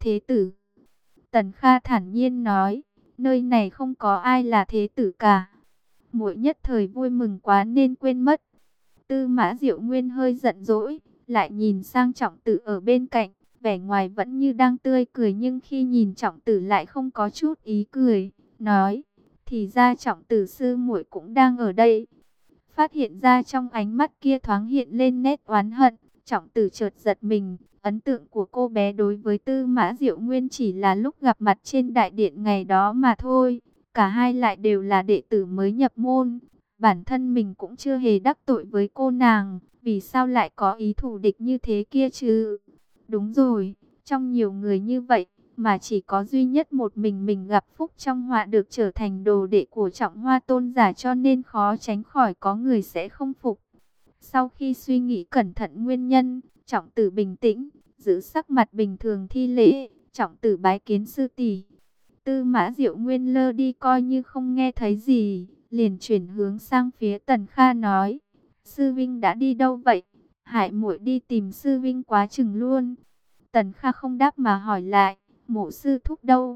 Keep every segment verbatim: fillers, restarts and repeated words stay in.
Thế tử. Tần Kha thản nhiên nói, nơi này không có ai là thế tử cả. Muội nhất thời vui mừng quá nên quên mất. Tư Mã Diệu Nguyên hơi giận dỗi, lại nhìn sang Trọng Tử ở bên cạnh, vẻ ngoài vẫn như đang tươi cười nhưng khi nhìn Trọng Tử lại không có chút ý cười, nói, thì ra Trọng Tử sư muội cũng đang ở đây. Phát hiện ra trong ánh mắt kia thoáng hiện lên nét oán hận, Trọng Tử chợt giật mình. Ấn tượng của cô bé đối với Tư Mã Diệu Nguyên chỉ là lúc gặp mặt trên đại điện ngày đó mà thôi. Cả hai lại đều là đệ tử mới nhập môn. Bản thân mình cũng chưa hề đắc tội với cô nàng, vì sao lại có ý thù địch như thế kia chứ? Đúng rồi, trong nhiều người như vậy, mà chỉ có duy nhất một mình mình gặp phúc trong họa được trở thành đồ đệ của Trọng Hoa tôn giả, cho nên khó tránh khỏi có người sẽ không phục. Sau khi suy nghĩ cẩn thận nguyên nhân, Trọng Tử bình tĩnh, giữ sắc mặt bình thường thi lễ, Trọng Tử bái kiến sư tỷ. Tư Mã Diệu Nguyên lơ đi coi như không nghe thấy gì, liền chuyển hướng sang phía Tần Kha nói, sư vinh đã đi đâu vậy? Hại muội đi tìm sư vinh quá chừng luôn. Tần Kha không đáp mà hỏi lại, Mộ sư thúc đâu?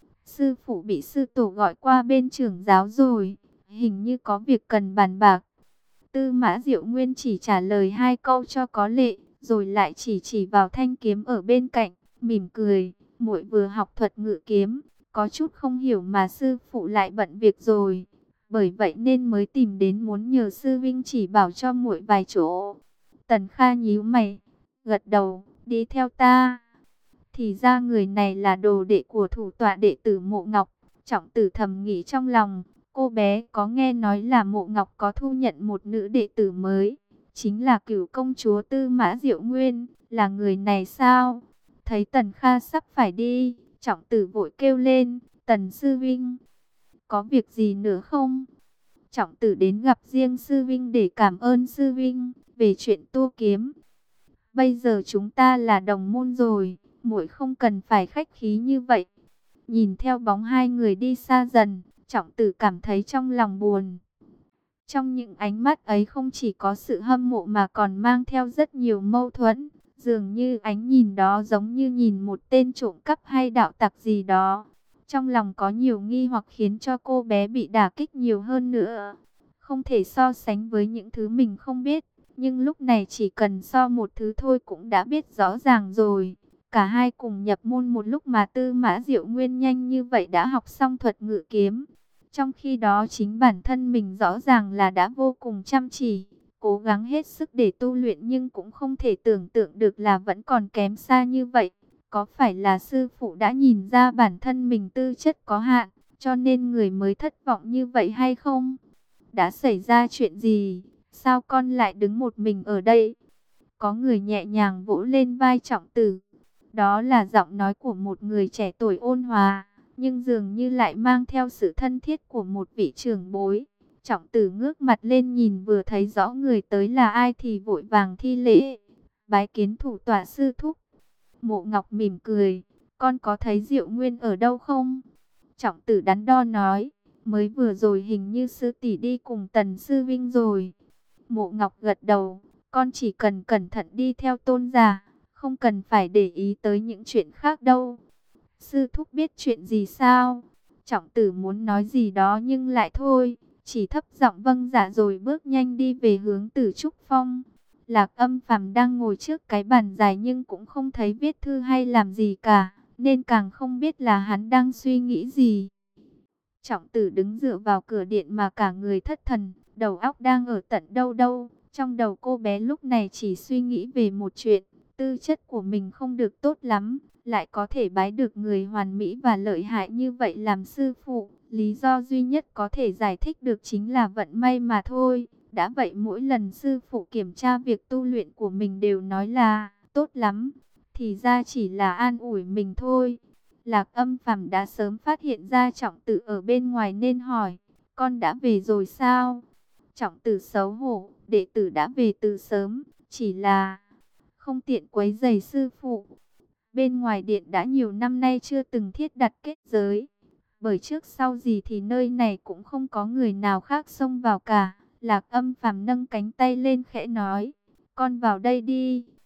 Sư phụ bị sư tổ gọi qua bên trưởng giáo rồi, hình như có việc cần bàn bạc. Tư Mã Diệu Nguyên chỉ trả lời hai câu cho có lệ, rồi lại chỉ chỉ vào thanh kiếm ở bên cạnh, mỉm cười, muội vừa học thuật ngự kiếm, có chút không hiểu mà sư phụ lại bận việc rồi, bởi vậy nên mới tìm đến muốn nhờ sư vinh chỉ bảo cho muội vài chỗ. Tần Kha nhíu mày, gật đầu, đi theo ta. Thì ra người này là đồ đệ của thủ tọa đệ tử Mộ Ngọc. Trọng Tử thầm nghĩ trong lòng, cô bé có nghe nói là Mộ Ngọc có thu nhận một nữ đệ tử mới, chính là Cửu công chúa Tư Mã Diệu Nguyên, là người này sao? Thấy Tần Kha sắp phải đi, Trọng Tử vội kêu lên, Tần sư vinh, có việc gì nữa không? Trọng Tử đến gặp riêng sư vinh để cảm ơn sư vinh về chuyện tu kiếm. Bây giờ chúng ta là đồng môn rồi, muội không cần phải khách khí như vậy. Nhìn theo bóng hai người đi xa dần, Trọng Tử cảm thấy trong lòng buồn. Trong những ánh mắt ấy không chỉ có sự hâm mộ mà còn mang theo rất nhiều mâu thuẫn. Dường như ánh nhìn đó giống như nhìn một tên trộm cắp hay đạo tặc gì đó. Trong lòng có nhiều nghi hoặc khiến cho cô bé bị đả kích nhiều hơn nữa. Không thể so sánh với những thứ mình không biết. Nhưng lúc này chỉ cần so một thứ thôi cũng đã biết rõ ràng rồi. Cả hai cùng nhập môn một lúc mà Tư Mã Diệu Nguyên nhanh như vậy đã học xong thuật ngự kiếm. Trong khi đó chính bản thân mình rõ ràng là đã vô cùng chăm chỉ, cố gắng hết sức để tu luyện nhưng cũng không thể tưởng tượng được là vẫn còn kém xa như vậy. Có phải là sư phụ đã nhìn ra bản thân mình tư chất có hạn, cho nên người mới thất vọng như vậy hay không? Đã xảy ra chuyện gì? Sao con lại đứng một mình ở đây? Có người nhẹ nhàng vỗ lên vai Trọng Tử. Đó là giọng nói của một người trẻ tuổi ôn hòa, nhưng dường như lại mang theo sự thân thiết của một vị trưởng bối. Trọng Tử ngước mặt lên nhìn vừa thấy rõ người tới là ai thì vội vàng thi lễ. Bái kiến thủ tọa sư thúc. Mộ Ngọc mỉm cười, con có thấy Diệu Nguyên ở đâu không? Trọng Tử đắn đo nói, mới vừa rồi hình như sư tỷ đi cùng Tần sư vinh rồi. Mộ Ngọc gật đầu, con chỉ cần cẩn thận đi theo tôn giả, không cần phải để ý tới những chuyện khác đâu. Sư thúc biết chuyện gì sao? Trọng Tử muốn nói gì đó nhưng lại thôi, chỉ thấp giọng vâng dạ rồi bước nhanh đi về hướng Tử Trúc Phong. Lạc Âm Phàm đang ngồi trước cái bàn dài nhưng cũng không thấy viết thư hay làm gì cả, nên càng không biết là hắn đang suy nghĩ gì. Trọng Tử đứng dựa vào cửa điện mà cả người thất thần, đầu óc đang ở tận đâu đâu. Trong đầu cô bé lúc này chỉ suy nghĩ về một chuyện, tư chất của mình không được tốt lắm, lại có thể bái được người hoàn mỹ và lợi hại như vậy làm sư phụ. Lý do duy nhất có thể giải thích được chính là vận may mà thôi. Đã vậy mỗi lần sư phụ kiểm tra việc tu luyện của mình đều nói là tốt lắm, thì ra chỉ là an ủi mình thôi. Lạc Âm Phàm đã sớm phát hiện ra Trọng Tử ở bên ngoài nên hỏi, con đã về rồi sao? Trọng Tử xấu hổ, đệ tử đã về từ sớm, chỉ là không tiện quấy rầy sư phụ. Bên ngoài điện đã nhiều năm nay chưa từng thiết đặt kết giới, bởi trước sau gì thì nơi này cũng không có người nào khác xông vào cả. Lạc Âm Phàm nâng cánh tay lên khẽ nói, con vào đây đi.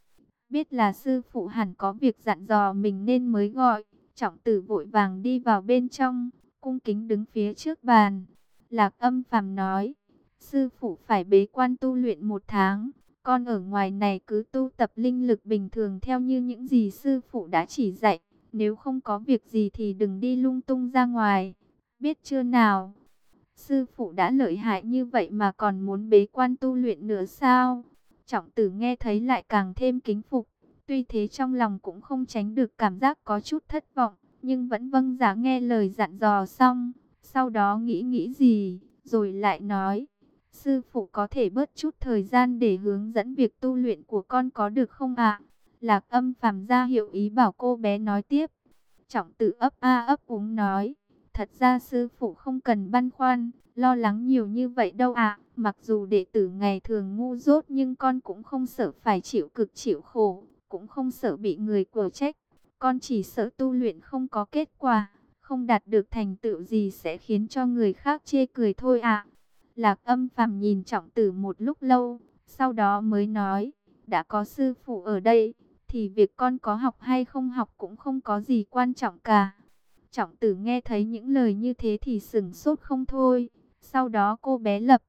biết là sư phụ hẳn có việc dặn dò mình nên mới gọi. Trọng Tử vội vàng đi vào bên trong, cung kính đứng phía trước bàn. Lạc Âm Phàm nói, sư phụ phải bế quan tu luyện một tháng, con ở ngoài này cứ tu tập linh lực bình thường theo như những gì sư phụ đã chỉ dạy. Nếu không có việc gì thì đừng đi lung tung ra ngoài, biết chưa nào? Sư phụ đã lợi hại như vậy mà còn muốn bế quan tu luyện nữa sao? Trọng Tử nghe thấy lại càng thêm kính phục. Tuy thế trong lòng cũng không tránh được cảm giác có chút thất vọng, nhưng vẫn vâng dạ nghe lời dặn dò xong. Sau đó nghĩ nghĩ gì, rồi lại nói, sư phụ có thể bớt chút thời gian để hướng dẫn việc tu luyện của con có được không ạ? Lạc Âm Phàm ra hiệu ý bảo cô bé nói tiếp. Trọng Tử ấp a ấp úng nói, thật ra sư phụ không cần băn khoăn, lo lắng nhiều như vậy đâu ạ. Mặc dù đệ tử ngày thường ngu dốt nhưng con cũng không sợ phải chịu cực chịu khổ, cũng không sợ bị người quở trách. Con chỉ sợ tu luyện không có kết quả, không đạt được thành tựu gì sẽ khiến cho người khác chê cười thôi ạ. Lạc Âm Phàm nhìn Trọng Tử một lúc lâu, sau đó mới nói, đã có sư phụ ở đây, thì việc con có học hay không học cũng không có gì quan trọng cả. Trọng Tử nghe thấy những lời như thế thì sửng sốt không thôi. Sau đó cô bé lập.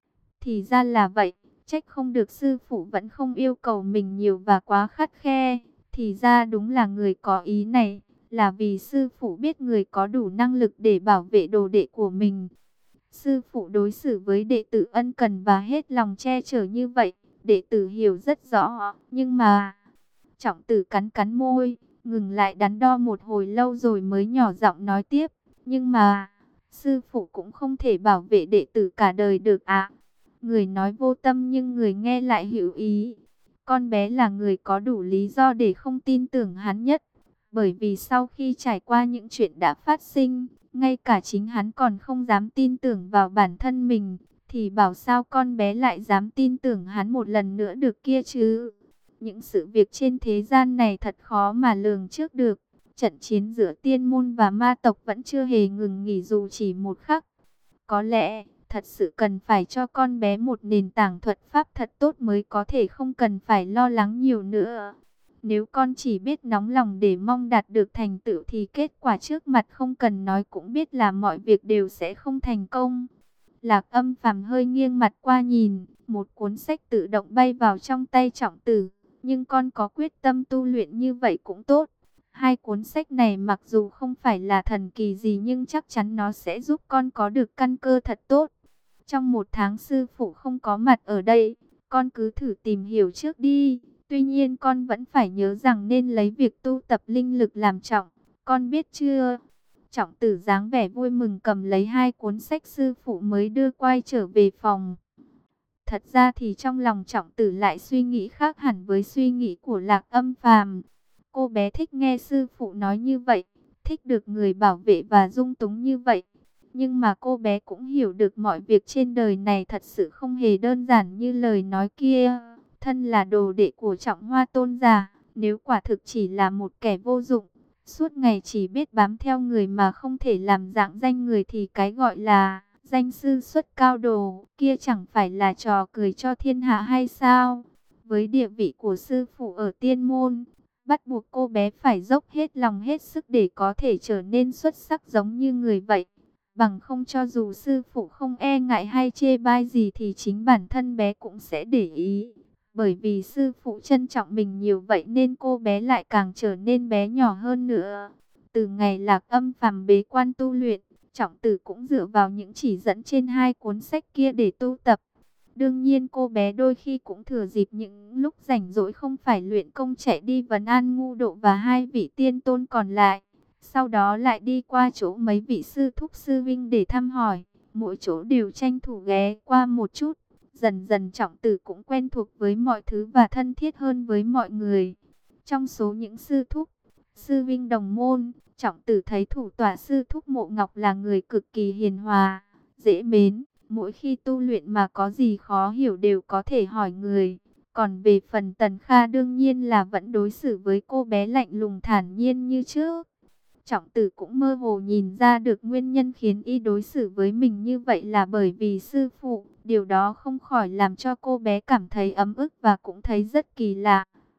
Thì ra là vậy, trách không được sư phụ vẫn không yêu cầu mình nhiều và quá khắt khe. Thì ra đúng là người có ý này, là vì sư phụ biết người có đủ năng lực để bảo vệ đồ đệ của mình. Sư phụ đối xử với đệ tử ân cần và hết lòng che chở như vậy, đệ tử hiểu rất rõ, nhưng mà... Trọng Tử cắn cắn môi, ngừng lại đắn đo một hồi lâu rồi mới nhỏ giọng nói tiếp. Nhưng mà, sư phụ cũng không thể bảo vệ đệ tử cả đời được ạ. Người nói vô tâm nhưng người nghe lại hiểu ý. Con bé là người có đủ lý do để không tin tưởng hắn nhất. Bởi vì sau khi trải qua những chuyện đã phát sinh, ngay cả chính hắn còn không dám tin tưởng vào bản thân mình. Thì bảo sao con bé lại dám tin tưởng hắn một lần nữa được kia chứ? Những sự việc trên thế gian này thật khó mà lường trước được. Trận chiến giữa tiên môn và ma tộc vẫn chưa hề ngừng nghỉ dù chỉ một khắc. Có lẽ, thật sự cần phải cho con bé một nền tảng thuật pháp thật tốt mới có thể không cần phải lo lắng nhiều nữa. Nếu con chỉ biết nóng lòng để mong đạt được thành tựu thì kết quả trước mặt không cần nói cũng biết là mọi việc đều sẽ không thành công. Lạc Âm Phàm hơi nghiêng mặt qua nhìn, một cuốn sách tự động bay vào trong tay Trọng Tử. Nhưng con có quyết tâm tu luyện như vậy cũng tốt. Hai cuốn sách này mặc dù không phải là thần kỳ gì nhưng chắc chắn nó sẽ giúp con có được căn cơ thật tốt. Trong một tháng sư phụ không có mặt ở đây, con cứ thử tìm hiểu trước đi. Tuy nhiên con vẫn phải nhớ rằng nên lấy việc tu tập linh lực làm trọng. Con biết chưa? Trọng Tử dáng vẻ vui mừng cầm lấy hai cuốn sách sư phụ mới đưa quay trở về phòng. Thật ra thì trong lòng Trọng Tử lại suy nghĩ khác hẳn với suy nghĩ của Lạc Âm Phàm. Cô bé thích nghe sư phụ nói như vậy, thích được người bảo vệ và dung túng như vậy. Nhưng mà cô bé cũng hiểu được mọi việc trên đời này thật sự không hề đơn giản như lời nói kia. Thân là đồ đệ của Trọng Hoa Tôn giả, nếu quả thực chỉ là một kẻ vô dụng, suốt ngày chỉ biết bám theo người mà không thể làm dạng danh người thì cái gọi là danh sư xuất cao đồ kia chẳng phải là trò cười cho thiên hạ hay sao? Với địa vị của sư phụ ở tiên môn, bắt buộc cô bé phải dốc hết lòng hết sức để có thể trở nên xuất sắc giống như người vậy. Bằng không cho dù sư phụ không e ngại hay chê bai gì thì chính bản thân bé cũng sẽ để ý. Bởi vì sư phụ trân trọng mình nhiều vậy nên cô bé lại càng trở nên bé nhỏ hơn nữa. Từ ngày Lạc Âm Phàm bế quan tu luyện, Trọng Tử cũng dựa vào những chỉ dẫn trên hai cuốn sách kia để tu tập. Đương nhiên cô bé đôi khi cũng thừa dịp những lúc rảnh rỗi không phải luyện công chạy đi vấn an Ngu Độ và hai vị tiên tôn còn lại. Sau đó lại đi qua chỗ mấy vị sư thúc sư vinh để thăm hỏi. Mỗi chỗ đều tranh thủ ghé qua một chút. Dần dần Trọng Tử cũng quen thuộc với mọi thứ và thân thiết hơn với mọi người. Trong số những sư thúc, sư vinh đồng môn, Trọng Tử thấy thủ tọa sư thúc Mộ Ngọc là người cực kỳ hiền hòa, dễ mến. Mỗi khi tu luyện mà có gì khó hiểu đều có thể hỏi người. Còn về phần Tần Kha đương nhiên là vẫn đối xử với cô bé lạnh lùng thản nhiên như trước. Trọng Tử cũng mơ hồ nhìn ra được nguyên nhân khiến y đối xử với mình như vậy là bởi vì sư phụ. Điều đó không khỏi làm cho cô bé cảm thấy ấm ức và cũng thấy rất kỳ lạ.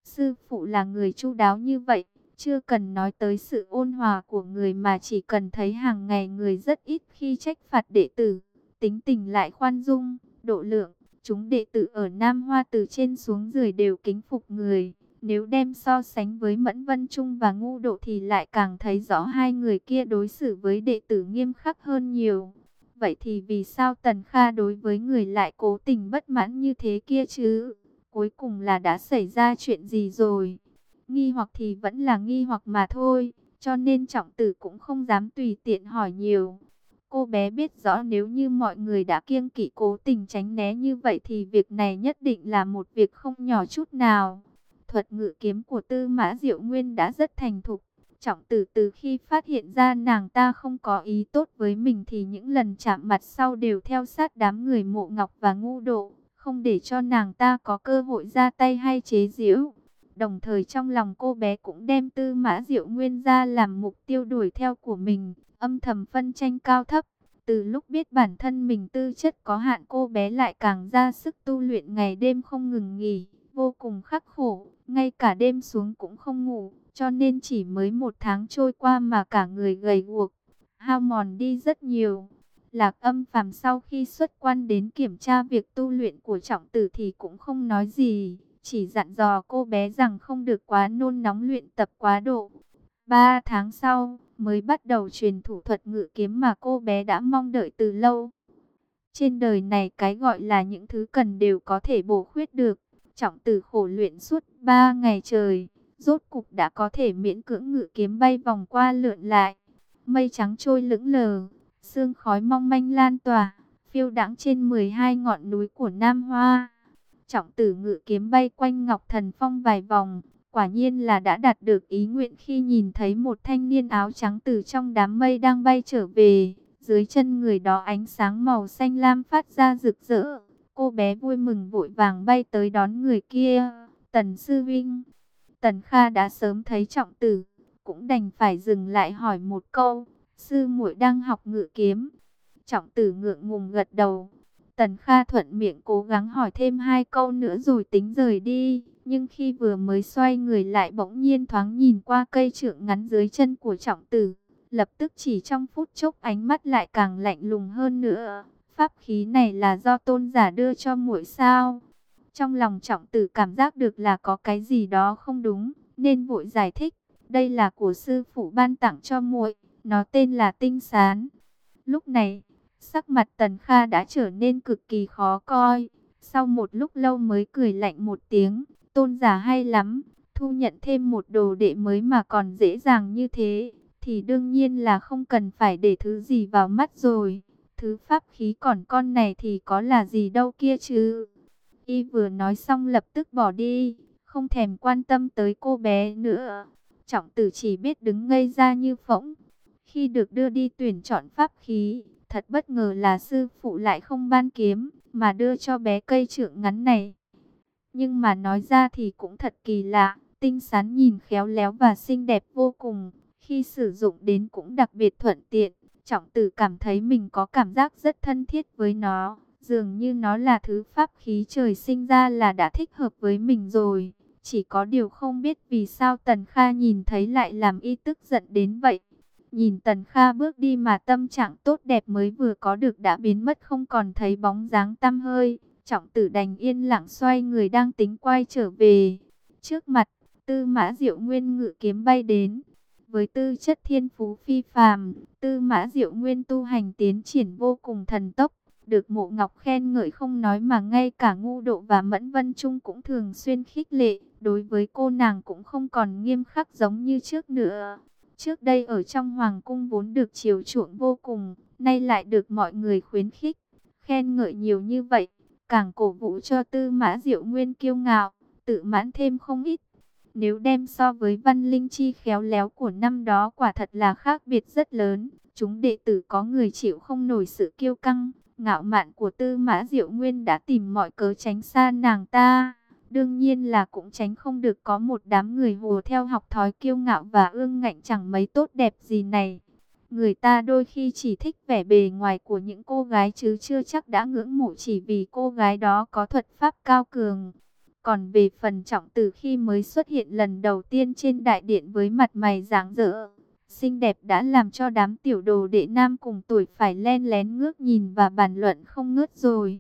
Sư phụ là người chu đáo như vậy, chưa cần nói tới sự ôn hòa của người mà chỉ cần thấy hàng ngày người rất ít khi trách phạt đệ tử, tính tình lại khoan dung, độ lượng. Chúng đệ tử ở Nam Hoa từ trên xuống dưới đều kính phục người. Nếu đem so sánh với Mẫn Vân Trung và Ngu Độ thì lại càng thấy rõ hai người kia đối xử với đệ tử nghiêm khắc hơn nhiều. Vậy thì vì sao Tần Kha đối với người lại cố tình bất mãn như thế kia chứ? Cuối cùng là đã xảy ra chuyện gì rồi? Nghi hoặc thì vẫn là nghi hoặc mà thôi, cho nên Trọng Tử cũng không dám tùy tiện hỏi nhiều. Cô bé biết rõ nếu như mọi người đã kiêng kỵ cố tình tránh né như vậy thì việc này nhất định là một việc không nhỏ chút nào. Thuật ngự kiếm của Tư Mã Diệu Nguyên đã rất thành thục. Trọng Tử từ khi phát hiện ra nàng ta không có ý tốt với mình thì những lần chạm mặt sau đều theo sát đám người Mộ Ngọc và Ngu Độ, không để cho nàng ta có cơ hội ra tay hay chế giễu. Đồng thời trong lòng cô bé cũng đem Tư Mã Diệu Nguyên ra làm mục tiêu đuổi theo của mình, âm thầm phân tranh cao thấp. Từ lúc biết bản thân mình tư chất có hạn, cô bé lại càng ra sức tu luyện ngày đêm không ngừng nghỉ, vô cùng khắc khổ, ngay cả đêm xuống cũng không ngủ, cho nên chỉ mới một tháng trôi qua mà cả người gầy guộc, hao mòn đi rất nhiều. Lạc Âm Phàm sau khi xuất quan đến kiểm tra việc tu luyện của Trọng Tử thì cũng không nói gì, chỉ dặn dò cô bé rằng không được quá nôn nóng luyện tập quá độ. Ba tháng sau, mới bắt đầu truyền thủ thuật ngự kiếm mà cô bé đã mong đợi từ lâu. Trên đời này cái gọi là những thứ cần đều có thể bổ khuyết được. Trọng Tử khổ luyện suốt ba ngày trời, rốt cục đã có thể miễn cưỡng ngự kiếm bay vòng qua lượn lại. Mây trắng trôi lững lờ, sương khói mong manh lan tỏa, phiêu đãng trên mười hai ngọn núi của Nam Hoa. Trọng Tử ngự kiếm bay quanh Ngọc Thần Phong vài vòng, quả nhiên là đã đạt được ý nguyện khi nhìn thấy một thanh niên áo trắng từ trong đám mây đang bay trở về. Dưới chân người đó ánh sáng màu xanh lam phát ra rực rỡ. Cô bé vui mừng vội vàng bay tới đón người kia. Tần sư vinh. Tần Kha đã sớm thấy Trọng Tử, cũng đành phải dừng lại hỏi một câu. Sư muội đang học ngự kiếm. Trọng Tử ngượng ngùng gật đầu. Tần Kha thuận miệng cố gắng hỏi thêm hai câu nữa rồi tính rời đi. Nhưng khi vừa mới xoay người lại bỗng nhiên thoáng nhìn qua cây trượng ngắn dưới chân của Trọng Tử. Lập tức chỉ trong phút chốc ánh mắt lại càng lạnh lùng hơn nữa. Pháp khí này là do tôn giả đưa cho muội sao? Trong lòng Trọng Tử cảm giác được là có cái gì đó không đúng, nên vội giải thích. Đây là của sư phụ ban tặng cho muội, nó tên là Tinh Sán. Lúc này, sắc mặt Tần Kha đã trở nên cực kỳ khó coi. Sau một lúc lâu mới cười lạnh một tiếng. Tôn giả hay lắm, thu nhận thêm một đồ đệ mới mà còn dễ dàng như thế, thì đương nhiên là không cần phải để thứ gì vào mắt rồi. Thứ pháp khí còn con này thì có là gì đâu kia chứ. Y vừa nói xong lập tức bỏ đi, không thèm quan tâm tới cô bé nữa. Trọng Tử chỉ biết đứng ngây ra như phỗng. Khi được đưa đi tuyển chọn pháp khí, thật bất ngờ là sư phụ lại không ban kiếm, mà đưa cho bé cây trượng ngắn này. Nhưng mà nói ra thì cũng thật kỳ lạ, Tinh Sán nhìn khéo léo và xinh đẹp vô cùng, khi sử dụng đến cũng đặc biệt thuận tiện. Trọng Tử cảm thấy mình có cảm giác rất thân thiết với nó, dường như nó là thứ pháp khí trời sinh ra là đã thích hợp với mình rồi. Chỉ có điều không biết vì sao Tần Kha nhìn thấy lại làm y tức giận đến vậy. Nhìn Tần Kha bước đi mà tâm trạng tốt đẹp mới vừa có được đã biến mất không còn thấy bóng dáng tăm hơi. Trọng Tử đành yên lặng xoay người đang tính quay trở về. Trước mặt, Tư Mã Diệu Nguyên ngự kiếm bay đến. Với tư chất thiên phú phi phàm, Tư Mã Diệu Nguyên tu hành tiến triển vô cùng thần tốc. Được Mộ Ngọc khen ngợi không nói mà ngay cả Ngu Độ và Mẫn Vân Trung cũng thường xuyên khích lệ. Đối với cô nàng cũng không còn nghiêm khắc giống như trước nữa. Trước đây ở trong hoàng cung vốn được chiều chuộng vô cùng, nay lại được mọi người khuyến khích, khen ngợi nhiều như vậy, càng cổ vũ cho Tư Mã Diệu Nguyên kiêu ngạo, tự mãn thêm không ít. Nếu đem so với Văn Linh Chi khéo léo của năm đó quả thật là khác biệt rất lớn. Chúng đệ tử có người chịu không nổi sự kiêu căng, ngạo mạn của Tư Mã Diệu Nguyên đã tìm mọi cớ tránh xa nàng ta. Đương nhiên là cũng tránh không được có một đám người hùa theo học thói kiêu ngạo và ương ngạnh chẳng mấy tốt đẹp gì này. Người ta đôi khi chỉ thích vẻ bề ngoài của những cô gái chứ chưa chắc đã ngưỡng mộ chỉ vì cô gái đó có thuật pháp cao cường. Còn về phần Trọng Tử khi mới xuất hiện lần đầu tiên trên đại điện với mặt mày rạng rỡ, xinh đẹp đã làm cho đám tiểu đồ đệ nam cùng tuổi phải len lén ngước nhìn và bàn luận không ngớt rồi.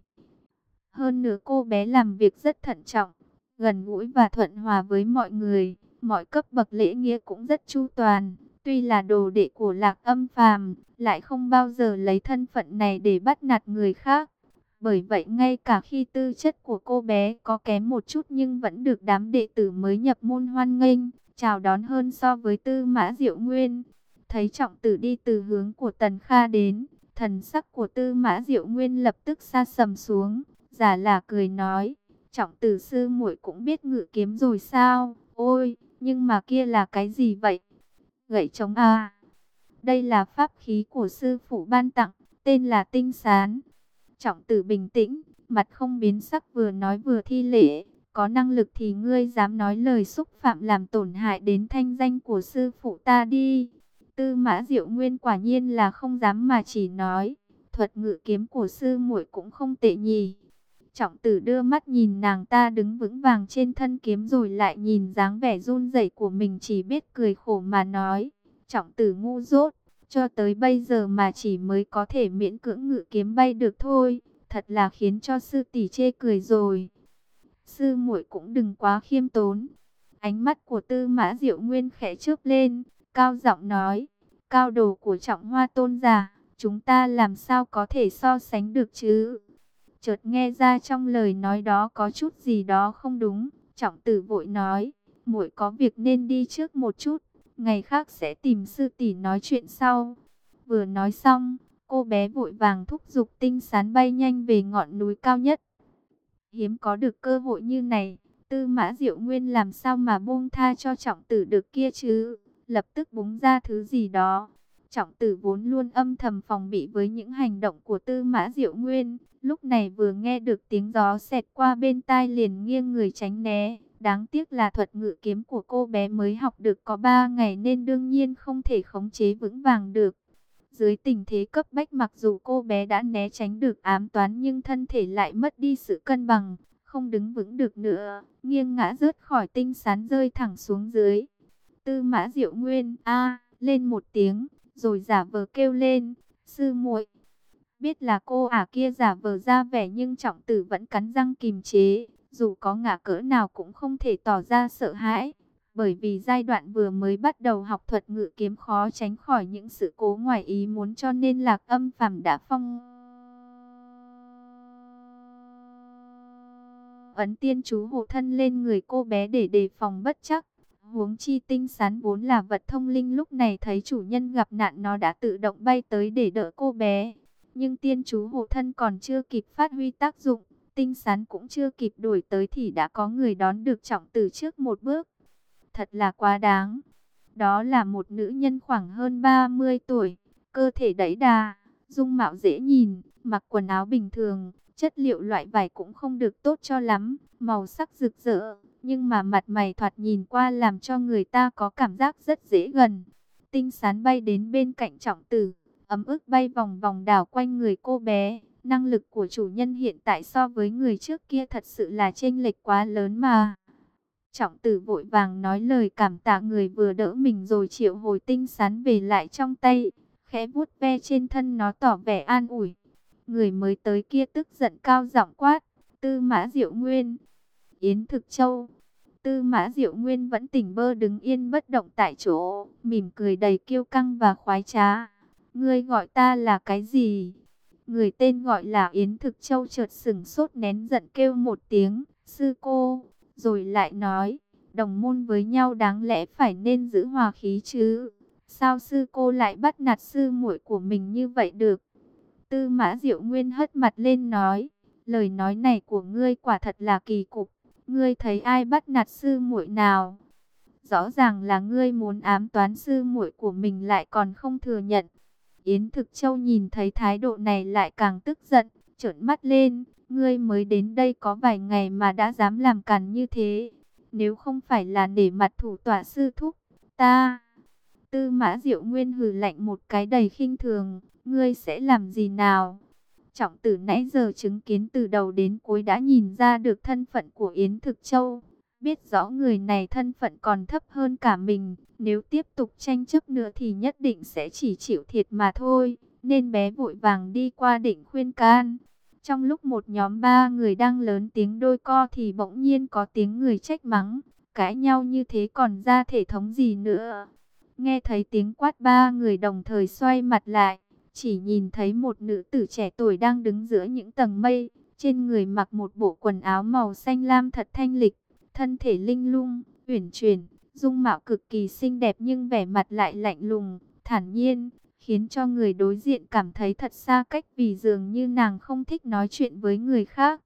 Hơn nữa cô bé làm việc rất thận trọng, gần gũi và thuận hòa với mọi người, mọi cấp bậc lễ nghĩa cũng rất chu toàn. Tuy là đồ đệ của Lạc Âm Phàm, lại không bao giờ lấy thân phận này để bắt nạt người khác. Bởi vậy ngay cả khi tư chất của cô bé có kém một chút nhưng vẫn được đám đệ tử mới nhập môn hoan nghênh, chào đón hơn so với Tư Mã Diệu Nguyên. Thấy Trọng Tử đi từ hướng của Tần Kha đến, thần sắc của Tư Mã Diệu Nguyên lập tức sa sầm xuống, giả là cười nói: Trọng Tử sư muội cũng biết ngự kiếm rồi sao? Ôi, nhưng mà kia là cái gì vậy? Gậy trống à? Đây là pháp khí của sư phụ ban tặng, tên là Tinh Sán. Trọng Tử bình tĩnh, mặt không biến sắc, vừa nói vừa thi lễ: có năng lực thì ngươi dám nói lời xúc phạm làm tổn hại đến thanh danh của sư phụ ta đi. Tư Mã Diệu Nguyên quả nhiên là không dám mà chỉ nói: thuật ngự kiếm của sư muội cũng không tệ nhỉ. Trọng Tử đưa mắt nhìn nàng ta đứng vững vàng trên thân kiếm, rồi lại nhìn dáng vẻ run rẩy của mình, chỉ biết cười khổ mà nói: Trọng Tử ngu dốt, cho tới bây giờ mà chỉ mới có thể miễn cưỡng ngự kiếm bay được thôi, thật là khiến cho sư tỷ chê cười rồi. Sư muội cũng đừng quá khiêm tốn. Ánh mắt của Tư Mã Diệu Nguyên khẽ chớp lên, cao giọng nói: cao đồ của Trọng Hoa tôn giả, chúng ta làm sao có thể so sánh được chứ? Chợt nghe ra trong lời nói đó có chút gì đó không đúng, Trọng Tử vội nói: muội có việc nên đi trước một chút, ngày khác sẽ tìm sư tỷ nói chuyện sau. Vừa nói xong, cô bé vội vàng thúc giục Tinh Sán bay nhanh về ngọn núi cao nhất. Hiếm có được cơ hội như này, Tư Mã Diệu Nguyên làm sao mà buông tha cho Trọng Tử được kia chứ? Lập tức búng ra thứ gì đó. Trọng Tử vốn luôn âm thầm phòng bị với những hành động của Tư Mã Diệu Nguyên, lúc này vừa nghe được tiếng gió xẹt qua bên tai liền nghiêng người tránh né. Đáng tiếc là thuật ngự kiếm của cô bé mới học được có ba ngày nên đương nhiên không thể khống chế vững vàng được. Dưới tình thế cấp bách, mặc dù cô bé đã né tránh được ám toán nhưng thân thể lại mất đi sự cân bằng, không đứng vững được nữa, nghiêng ngã rớt khỏi Tinh Sán, rơi thẳng xuống dưới. Tư Mã Diệu Nguyên a lên một tiếng, rồi giả vờ kêu lên: sư muội. Biết là cô ả kia giả vờ ra vẻ nhưng Trọng Tử vẫn cắn răng kìm chế, dù có ngã cỡ nào cũng không thể tỏ ra sợ hãi. Bởi vì giai đoạn vừa mới bắt đầu học thuật ngự kiếm khó tránh khỏi những sự cố ngoài ý muốn, cho nên Lạc Âm Phàm đã phong ấn tiên chú hộ thân lên người cô bé để đề phòng bất trắc. Huống chi Tinh Sán vốn là vật thông linh, lúc này thấy chủ nhân gặp nạn nó đã tự động bay tới để đỡ cô bé. Nhưng tiên chú hộ thân còn chưa kịp phát huy tác dụng, Tinh Sán cũng chưa kịp đuổi tới thì đã có người đón được Trọng Tử trước một bước. Thật là quá đáng. Đó là một nữ nhân khoảng hơn ba mươi tuổi, cơ thể đẫy đà, dung mạo dễ nhìn, mặc quần áo bình thường, chất liệu loại vải cũng không được tốt cho lắm, màu sắc rực rỡ, nhưng mà mặt mày thoạt nhìn qua làm cho người ta có cảm giác rất dễ gần. Tinh Sán bay đến bên cạnh Trọng Tử, ấm ức bay vòng vòng đảo quanh người cô bé. Năng lực của chủ nhân hiện tại so với người trước kia thật sự là chênh lệch quá lớn mà. Trọng Tử vội vàng nói lời cảm tạ người vừa đỡ mình, rồi triệu hồi Tinh Sán về lại trong tay, khẽ vuốt ve trên thân nó tỏ vẻ an ủi. Người mới tới kia tức giận cao giọng quát: Tư Mã Diệu Nguyên! Yến Thực Châu! Tư Mã Diệu Nguyên vẫn tỉnh bơ đứng yên bất động tại chỗ, mỉm cười đầy kiêu căng và khoái trá. Ngươi gọi ta là cái gì? Người tên gọi là Yến Thực Châu chợt sững sốt, nén giận kêu một tiếng: sư cô! Rồi lại nói: đồng môn với nhau đáng lẽ phải nên giữ hòa khí chứ, sao sư cô lại bắt nạt sư muội của mình như vậy được? Tư Mã Diệu Nguyên hất mặt lên nói: lời nói này của ngươi quả thật là kỳ cục. Ngươi thấy ai bắt nạt sư muội nào? Rõ ràng là ngươi muốn ám toán sư muội của mình lại còn không thừa nhận. Yến Thực Châu nhìn thấy thái độ này lại càng tức giận, trợn mắt lên: ngươi mới đến đây có vài ngày mà đã dám làm càn như thế. Nếu không phải là nể mặt thủ tọa sư thúc, ta... Tư Mã Diệu Nguyên hừ lạnh một cái đầy khinh thường: ngươi sẽ làm gì nào? Trọng Tử nãy giờ chứng kiến từ đầu đến cuối đã nhìn ra được thân phận của Yến Thực Châu, biết rõ người này thân phận còn thấp hơn cả mình, nếu tiếp tục tranh chấp nữa thì nhất định sẽ chỉ chịu thiệt mà thôi, nên bé vội vàng đi qua định khuyên can. Trong lúc một nhóm ba người đang lớn tiếng đôi co thì bỗng nhiên có tiếng người trách mắng, cãi nhau như thế còn ra thể thống gì nữa. Nghe thấy tiếng quát, ba người đồng thời xoay mặt lại, chỉ nhìn thấy một nữ tử trẻ tuổi đang đứng giữa những tầng mây, trên người mặc một bộ quần áo màu xanh lam thật thanh lịch, thân thể linh lung, uyển chuyển, dung mạo cực kỳ xinh đẹp nhưng vẻ mặt lại lạnh lùng, thản nhiên, khiến cho người đối diện cảm thấy thật xa cách vì dường như nàng không thích nói chuyện với người khác.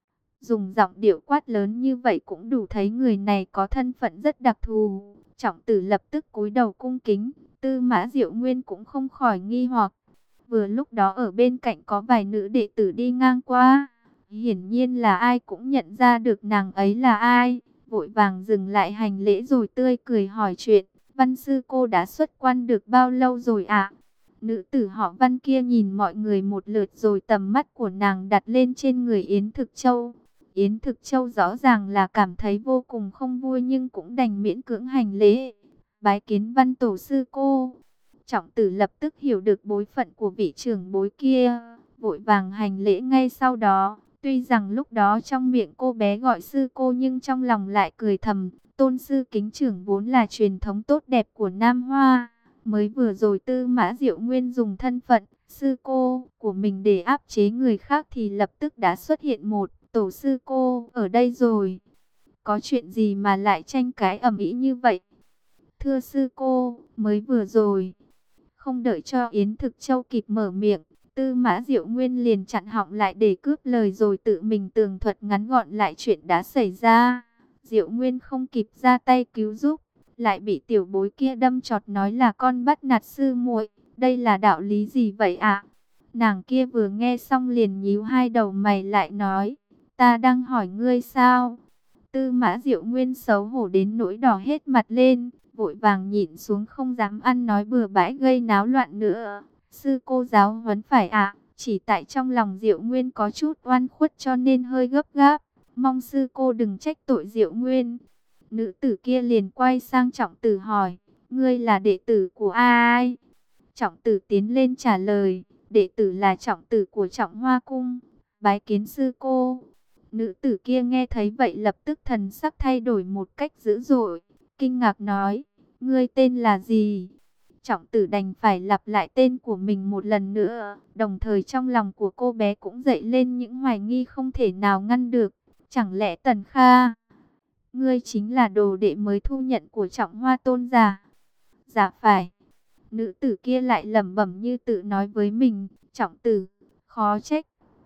Dùng giọng điệu quát lớn như vậy cũng đủ thấy người này có thân phận rất đặc thù. Trọng Tử lập tức cúi đầu cung kính, Tư Mã Diệu Nguyên cũng không khỏi nghi hoặc. Vừa lúc đó ở bên cạnh có vài nữ đệ tử đi ngang qua, hiển nhiên là ai cũng nhận ra được nàng ấy là ai, vội vàng dừng lại hành lễ rồi tươi cười hỏi chuyện. Văn sư cô đã xuất quan được bao lâu rồi ạ? Nữ tử họ Văn kia nhìn mọi người một lượt rồi tầm mắt của nàng đặt lên trên người Yến Thực Châu. Yến Thực Châu rõ ràng là cảm thấy vô cùng không vui nhưng cũng đành miễn cưỡng hành lễ. Bái kiến Văn tổ sư cô. Trọng Tử lập tức hiểu được bối phận của vị trưởng bối kia, vội vàng hành lễ ngay sau đó. Tuy rằng lúc đó trong miệng cô bé gọi sư cô nhưng trong lòng lại cười thầm, tôn sư kính trưởng vốn là truyền thống tốt đẹp của Nam Hoa. Mới vừa rồi Tư Mã Diệu Nguyên dùng thân phận sư cô của mình để áp chế người khác thì lập tức đã xuất hiện một tổ sư cô ở đây rồi. Có chuyện gì mà lại tranh cãi ầm ĩ như vậy? Thưa sư cô, mới vừa rồi. Không đợi cho Yến Thực Châu kịp mở miệng, Tư Mã Diệu Nguyên liền chặn họng lại để cướp lời rồi tự mình tường thuật ngắn gọn lại chuyện đã xảy ra. Diệu Nguyên không kịp ra tay cứu giúp, lại bị tiểu bối kia đâm chọt nói là con bắt nạt sư muội. Đây là đạo lý gì vậy ạ? Nàng kia vừa nghe xong liền nhíu hai đầu mày lại nói, ta đang hỏi ngươi sao? Tư Mã Diệu Nguyên xấu hổ đến nỗi đỏ hết mặt lên, vội vàng nhịn xuống không dám ăn nói bừa bãi gây náo loạn nữa. Sư cô giáo huấn phải ạ, chỉ tại trong lòng Diệu Nguyên có chút oan khuất cho nên hơi gấp gáp, mong sư cô đừng trách tội Diệu Nguyên. Nữ tử kia liền quay sang Trọng Tử hỏi, ngươi là đệ tử của ai? Trọng Tử tiến lên trả lời, đệ tử là Trọng Tử của Trọng Hoa Cung, bái kiến sư cô. Nữ tử kia nghe thấy vậy lập tức thần sắc thay đổi một cách dữ dội, kinh ngạc nói, ngươi tên là gì? Trọng Tử đành phải lặp lại tên của mình một lần nữa, đồng thời trong lòng của cô bé cũng dậy lên những hoài nghi không thể nào ngăn được. Chẳng lẽ Tần Kha, ngươi chính là đồ đệ mới thu nhận của Trọng Hoa tôn giả? Dạ phải. Nữ tử kia lại lẩm bẩm như tự nói với mình, Trọng Tử, khó trách.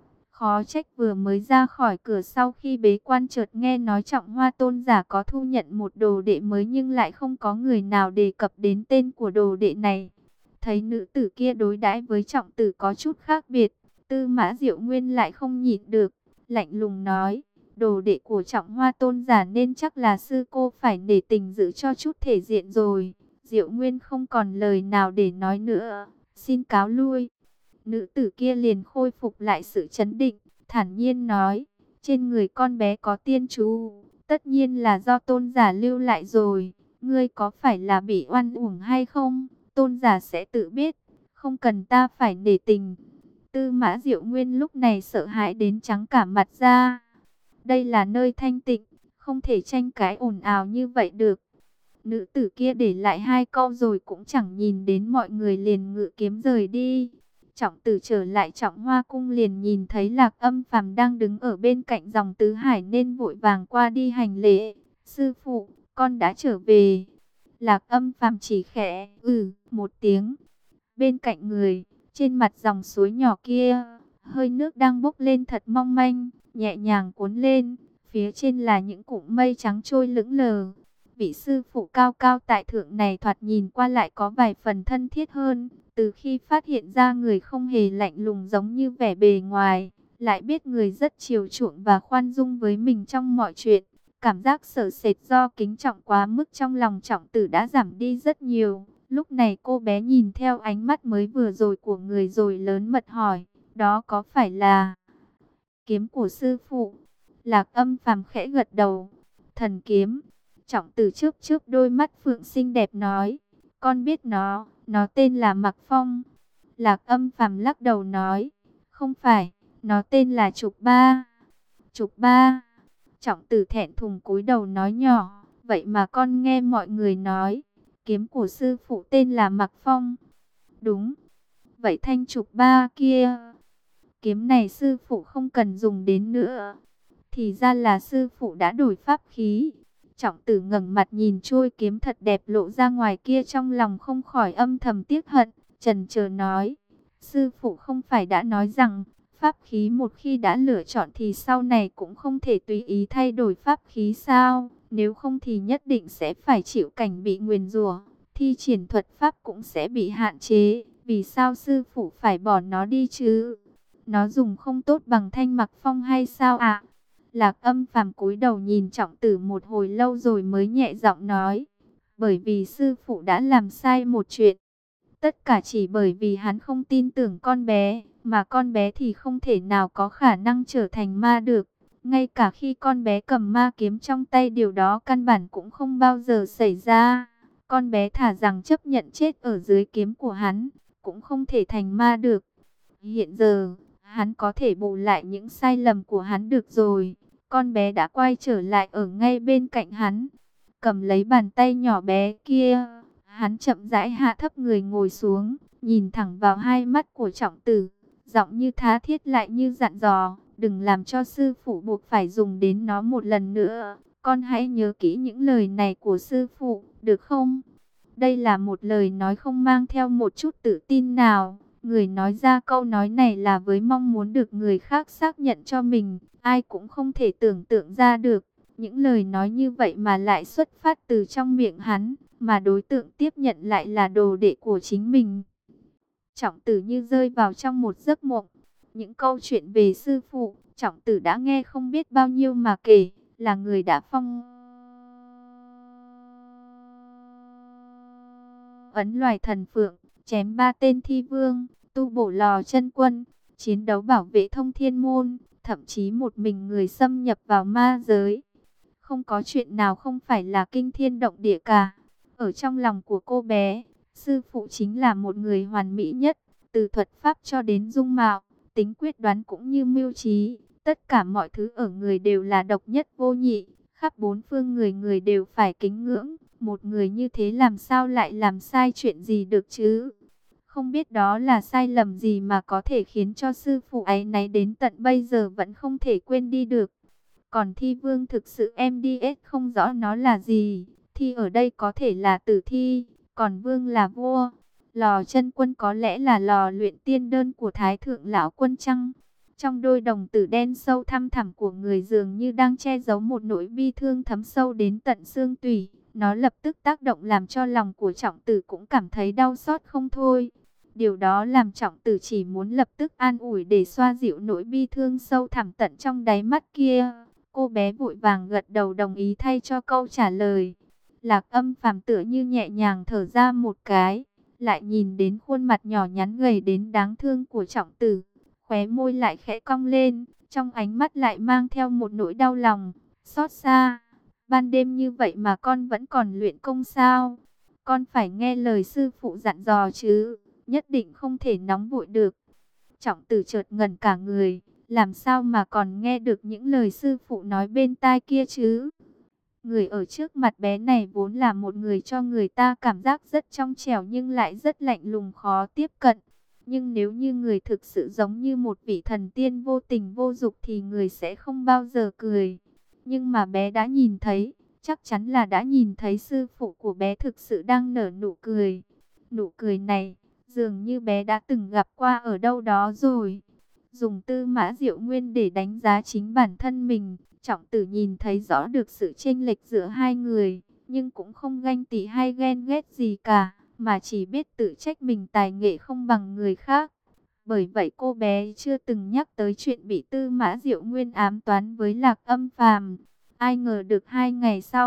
Khó trách vừa mới ra khỏi cửa sau khi bế quan chợt nghe nói Trọng Hoa tôn giả có thu nhận một đồ đệ mới nhưng lại không có người nào đề cập đến tên của đồ đệ này. Thấy nữ tử kia đối đãi với Trọng Tử có chút khác biệt, Tư Mã Diệu Nguyên lại không nhịn được, lạnh lùng nói, đồ đệ của Trọng Hoa tôn giả nên chắc là sư cô phải nể tình giữ cho chút thể diện rồi. Diệu Nguyên không còn lời nào để nói nữa, xin cáo lui. Nữ tử kia liền khôi phục lại sự chấn định, thản nhiên nói, trên người con bé có tiên chú, tất nhiên là do tôn giả lưu lại rồi, ngươi có phải là bị oan uổng hay không, tôn giả sẽ tự biết, không cần ta phải nể tình. Tư Mã Diệu Nguyên lúc này sợ hãi đến trắng cả mặt ra. Đây là nơi thanh tịnh, không thể tranh cãi ồn ào như vậy được. Nữ tử kia để lại hai câu rồi cũng chẳng nhìn đến mọi người liền ngự kiếm rời đi. Trọng Tử trở lại Trọng Hoa Cung liền nhìn thấy Lạc Âm Phàm đang đứng ở bên cạnh dòng tứ hải nên vội vàng qua đi hành lễ. Sư phụ, con đã trở về. Lạc Âm Phàm chỉ khẽ ừ một tiếng. Bên cạnh người, trên mặt dòng suối nhỏ kia, hơi nước đang bốc lên thật mong manh, nhẹ nhàng cuốn lên. Phía trên là những cụm mây trắng trôi lững lờ. Vị sư phụ cao cao tại thượng này thoạt nhìn qua lại có vài phần thân thiết hơn. Từ khi phát hiện ra người không hề lạnh lùng giống như vẻ bề ngoài, lại biết người rất chiều chuộng và khoan dung với mình trong mọi chuyện. Cảm giác sợ sệt do kính trọng quá mức trong lòng Trọng Tử đã giảm đi rất nhiều. Lúc này cô bé nhìn theo ánh mắt mới vừa rồi của người rồi lớn mật hỏi, Đó có phải là kiếm của sư phụ? Lạc Âm Phàm khẽ gật đầu. Thần kiếm. Trọng Tử chớp chớp đôi mắt phượng xinh đẹp nói, con biết nó, nó tên là Mặc Phong. Lạc Âm Phàm lắc đầu nói, không phải, nó tên là Trục Ba. Trục Ba. Trọng Tử thẹn thùng cúi đầu nói nhỏ, vậy mà con nghe mọi người nói, kiếm của sư phụ tên là Mặc Phong. Đúng. Vậy thanh Trục Ba kia, kiếm này sư phụ không cần dùng đến nữa. Thì ra là sư phụ đã đổi pháp khí. Trọng Tử ngẩng mặt nhìn trôi kiếm thật đẹp lộ ra ngoài kia, trong lòng không khỏi âm thầm tiếc hận, chần chờ nói, sư phụ không phải đã nói rằng, pháp khí một khi đã lựa chọn thì sau này cũng không thể tùy ý thay đổi pháp khí sao? Nếu không thì nhất định sẽ phải chịu cảnh bị nguyền rủa, thi triển thuật pháp cũng sẽ bị hạn chế. Vì sao sư phụ phải bỏ nó đi chứ? Nó dùng không tốt bằng thanh Mặc Phong hay sao ạ? Lạc Âm Phàm cúi đầu nhìn Trọng Tử một hồi lâu rồi mới nhẹ giọng nói, bởi vì sư phụ đã làm sai một chuyện. Tất cả chỉ bởi vì hắn không tin tưởng con bé, mà con bé thì không thể nào có khả năng trở thành ma được. Ngay cả khi con bé cầm ma kiếm trong tay, điều đó căn bản cũng không bao giờ xảy ra. Con bé thà rằng chấp nhận chết ở dưới kiếm của hắn, cũng không thể thành ma được. Hiện giờ, hắn có thể bù lại những sai lầm của hắn được rồi. Con bé đã quay trở lại ở ngay bên cạnh hắn, cầm lấy bàn tay nhỏ bé kia. Hắn chậm rãi hạ thấp người ngồi xuống, nhìn thẳng vào hai mắt của Trọng Tử, giọng như tha thiết lại như dặn dò, đừng làm cho sư phụ buộc phải dùng đến nó một lần nữa. Con hãy nhớ kỹ những lời này của sư phụ, được không? Đây là một lời nói không mang theo một chút tự tin nào. Người nói ra câu nói này là với mong muốn được người khác xác nhận cho mình. Ai cũng không thể tưởng tượng ra được những lời nói như vậy mà lại xuất phát từ trong miệng hắn, mà đối tượng tiếp nhận lại là đồ đệ của chính mình. Trọng Tử như rơi vào trong một giấc mộng. Những câu chuyện về sư phụ, Trọng Tử đã nghe không biết bao nhiêu mà kể, là người đã phong ấn loài thần phượng, chém ba tên thi vương, tu bổ lò chân quân, chiến đấu bảo vệ thông thiên môn, thậm chí một mình người xâm nhập vào ma giới. Không có chuyện nào không phải là kinh thiên động địa cả. Ở trong lòng của cô bé, sư phụ chính là một người hoàn mỹ nhất, từ thuật pháp cho đến dung mạo, tính quyết đoán cũng như mưu trí, tất cả mọi thứ ở người đều là độc nhất vô nhị, khắp bốn phương người người đều phải kính ngưỡng. Một người như thế làm sao lại làm sai chuyện gì được chứ? Không biết đó là sai lầm gì mà có thể khiến cho sư phụ ấy náy đến tận bây giờ vẫn không thể quên đi được. Còn thi vương thực sự em đê ét không rõ nó là gì. Thi ở đây có thể là tử thi, còn vương là vua. Lò chân quân có lẽ là lò luyện tiên đơn của Thái Thượng Lão Quân chăng? Trong đôi đồng tử đen sâu thăm thẳm của người dường như đang che giấu một nỗi bi thương thấm sâu đến tận xương tủy. Nó lập tức tác động làm cho lòng của Trọng Tử cũng cảm thấy đau xót không thôi. Điều đó làm Trọng Tử chỉ muốn lập tức an ủi để xoa dịu nỗi bi thương sâu thẳm tận trong đáy mắt kia. Cô bé vội vàng gật đầu đồng ý thay cho câu trả lời. Lạc Âm Phàm tựa như nhẹ nhàng thở ra một cái, lại nhìn đến khuôn mặt nhỏ nhắn gầy đến đáng thương của Trọng Tử, khóe môi lại khẽ cong lên, trong ánh mắt lại mang theo một nỗi đau lòng, xót xa. Ban đêm như vậy mà con vẫn còn luyện công sao? Con phải nghe lời sư phụ dặn dò chứ, nhất định không thể nóng vội được. Trọng Tử chợt ngẩn cả người, làm sao mà còn nghe được những lời sư phụ nói bên tai kia chứ? Người ở trước mặt bé này vốn là một người cho người ta cảm giác rất trong trẻo nhưng lại rất lạnh lùng khó tiếp cận. Nhưng nếu như người thực sự giống như một vị thần tiên vô tình vô dục thì người sẽ không bao giờ cười. Nhưng mà bé đã nhìn thấy, chắc chắn là đã nhìn thấy sư phụ của bé thực sự đang nở nụ cười. Nụ cười này, dường như bé đã từng gặp qua ở đâu đó rồi. Dùng Tư Mã Diệu Nguyên để đánh giá chính bản thân mình, Trọng Tử nhìn thấy rõ được sự chênh lệch giữa hai người, nhưng cũng không ganh tị hay ghen ghét gì cả, mà chỉ biết tự trách mình tài nghệ không bằng người khác. Bởi vậy cô bé chưa từng nhắc tới chuyện bị Tư Mã Diệu Nguyên ám toán với Lạc Âm Phàm. Ai ngờ được hai ngày sau,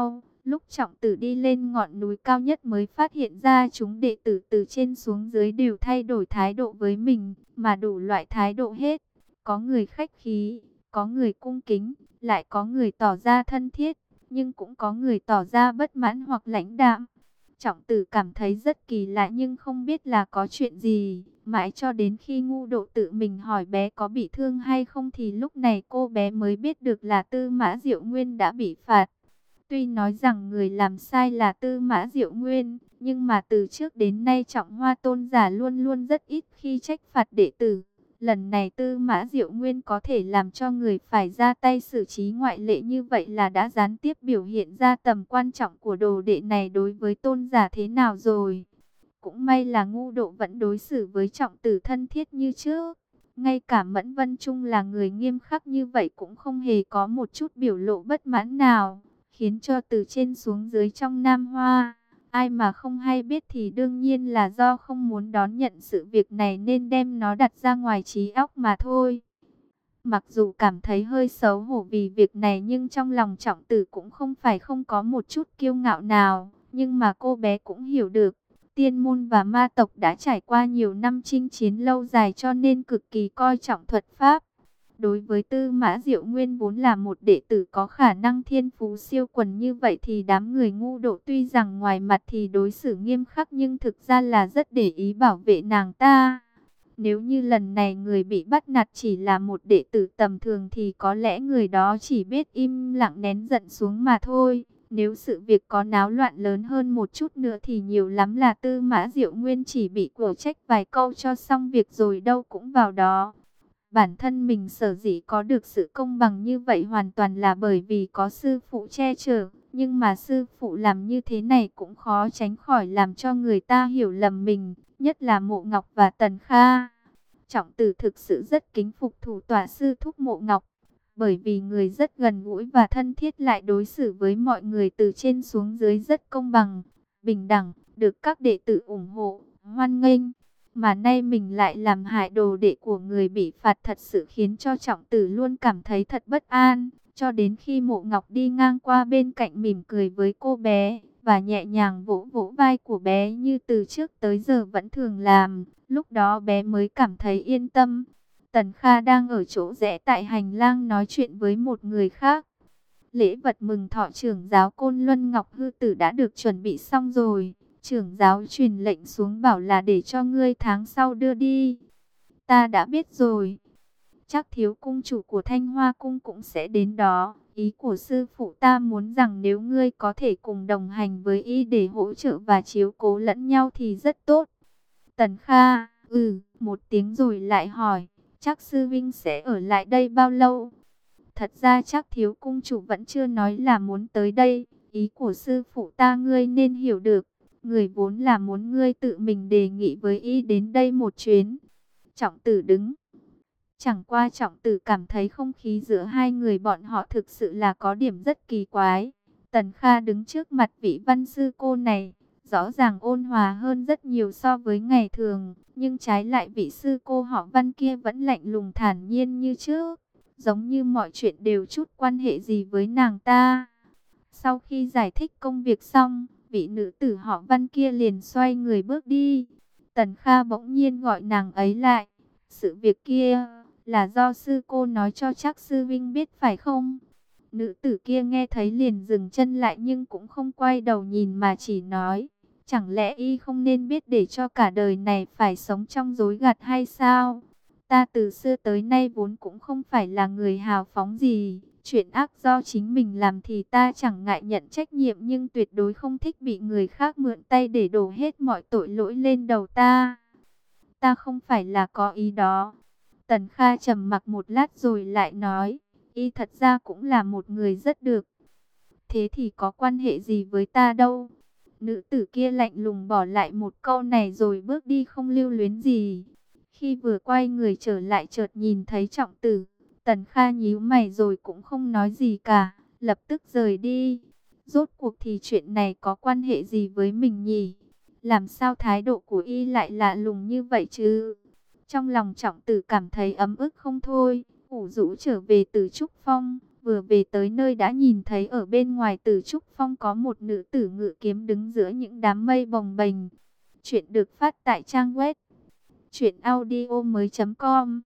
Lúc Trọng Tử đi lên ngọn núi cao nhất mới phát hiện ra chúng đệ tử từ trên xuống dưới đều thay đổi thái độ với mình, mà đủ loại thái độ hết. Có người khách khí, có người cung kính, lại có người tỏ ra thân thiết, nhưng cũng có người tỏ ra bất mãn hoặc lãnh đạm. Trọng Tử cảm thấy rất kỳ lạ nhưng không biết là có chuyện gì. Mãi cho đến khi Ngu Độ tự mình hỏi bé có bị thương hay không thì lúc này cô bé mới biết được là Tư Mã Diệu Nguyên đã bị phạt. Tuy nói rằng người làm sai là Tư Mã Diệu Nguyên, nhưng mà từ trước đến nay Trọng Hoa Tôn giả luôn luôn rất ít khi trách phạt đệ tử. Lần này Tư Mã Diệu Nguyên có thể làm cho người phải ra tay xử trí ngoại lệ như vậy là đã gián tiếp biểu hiện ra tầm quan trọng của đồ đệ này đối với tôn giả thế nào rồi. Cũng may là Ngu Độ vẫn đối xử với Trọng Tử thân thiết như trước. Ngay cả Mẫn Vân Trung là người nghiêm khắc như vậy cũng không hề có một chút biểu lộ bất mãn nào, khiến cho từ trên xuống dưới trong Nam Hoa, ai mà không hay biết thì đương nhiên là do không muốn đón nhận sự việc này nên đem nó đặt ra ngoài trí óc mà thôi. Mặc dù cảm thấy hơi xấu hổ vì việc này nhưng trong lòng Trọng Tử cũng không phải không có một chút kiêu ngạo nào, nhưng mà cô bé cũng hiểu được. Tiên môn và ma tộc đã trải qua nhiều năm chinh chiến lâu dài cho nên cực kỳ coi trọng thuật pháp. Đối với Tư Mã Diệu Nguyên vốn là một đệ tử có khả năng thiên phú siêu quần như vậy thì đám người Ngu Độ tuy rằng ngoài mặt thì đối xử nghiêm khắc nhưng thực ra là rất để ý bảo vệ nàng ta. Nếu như lần này người bị bắt nạt chỉ là một đệ tử tầm thường thì có lẽ người đó chỉ biết im lặng nén giận xuống mà thôi. Nếu sự việc có náo loạn lớn hơn một chút nữa thì nhiều lắm là Tư Mã Diệu Nguyên chỉ bị quở trách vài câu cho xong việc rồi đâu cũng vào đó. Bản thân mình sở dĩ có được sự công bằng như vậy hoàn toàn là bởi vì có sư phụ che chở. Nhưng mà sư phụ làm như thế này cũng khó tránh khỏi làm cho người ta hiểu lầm mình, nhất là Mộ Ngọc và Tần Kha. Trọng Tử thực sự rất kính phục thủ tọa sư thúc Mộ Ngọc, bởi vì người rất gần gũi và thân thiết lại đối xử với mọi người từ trên xuống dưới rất công bằng, bình đẳng, được các đệ tử ủng hộ, hoan nghênh. Mà nay mình lại làm hại đồ đệ của người bị phạt thật sự khiến cho Trọng Tử luôn cảm thấy thật bất an. Cho đến khi Mộ Ngọc đi ngang qua bên cạnh mỉm cười với cô bé và nhẹ nhàng vỗ vỗ vai của bé như từ trước tới giờ vẫn thường làm, lúc đó bé mới cảm thấy yên tâm. Tần Kha đang ở chỗ rẽ tại hành lang nói chuyện với một người khác. Lễ vật mừng thọ trưởng giáo Côn Luân Ngọc Hư Tử đã được chuẩn bị xong rồi. Trưởng giáo truyền lệnh xuống bảo là để cho ngươi tháng sau đưa đi. Ta đã biết rồi. Chắc thiếu cung chủ của Thanh Hoa Cung cũng sẽ đến đó. Ý của sư phụ ta muốn rằng nếu ngươi có thể cùng đồng hành với y để hỗ trợ và chiếu cố lẫn nhau thì rất tốt. Tần Kha, ừ, một tiếng rồi lại hỏi, chắc sư vinh sẽ ở lại đây bao lâu? Thật ra chắc thiếu cung chủ vẫn chưa nói là muốn tới đây. Ý của sư phụ ta ngươi nên hiểu được. Người vốn là muốn ngươi tự mình đề nghị với y đến đây một chuyến. Trọng Tử đứng. Chẳng qua Trọng Tử cảm thấy không khí giữa hai người bọn họ thực sự là có điểm rất kỳ quái. Tần Kha đứng trước mặt vị văn sư cô này, rõ ràng ôn hòa hơn rất nhiều so với ngày thường. Nhưng trái lại vị sư cô họ Văn kia vẫn lạnh lùng thản nhiên như trước, giống như mọi chuyện đều chút quan hệ gì với nàng ta. Sau khi giải thích công việc xong, vị nữ tử họ Văn kia liền xoay người bước đi. Tần Kha bỗng nhiên gọi nàng ấy lại. Sự việc kia là do sư cô nói cho chắc sư vinh biết phải không? Nữ tử kia nghe thấy liền dừng chân lại nhưng cũng không quay đầu nhìn mà chỉ nói. Chẳng lẽ y không nên biết để cho cả đời này phải sống trong dối gạt hay sao? Ta từ xưa tới nay vốn cũng không phải là người hào phóng gì. Chuyện ác do chính mình làm thì ta chẳng ngại nhận trách nhiệm nhưng tuyệt đối không thích bị người khác mượn tay để đổ hết mọi tội lỗi lên đầu ta. Ta không phải là có ý đó. Tần Kha trầm mặc một lát rồi lại nói, y thật ra cũng là một người rất được. Thế thì có quan hệ gì với ta đâu? Nữ tử kia lạnh lùng bỏ lại một câu này rồi bước đi không lưu luyến gì. Khi vừa quay người trở lại chợt nhìn thấy Trọng Tử, Tần Kha nhíu mày rồi cũng không nói gì cả, lập tức rời đi. Rốt cuộc thì chuyện này có quan hệ gì với mình nhỉ? Làm sao thái độ của y lại lạ lùng như vậy chứ? Trong lòng Trọng Tử cảm thấy ấm ức không thôi, ủ rũ trở về từ Trúc Phong, Vừa về tới nơi đã nhìn thấy ở bên ngoài Tử Trúc Phong có một nữ tử ngự kiếm đứng giữa những đám mây bồng bềnh. Chuyện được phát tại trang web truyện audio mới chấm com.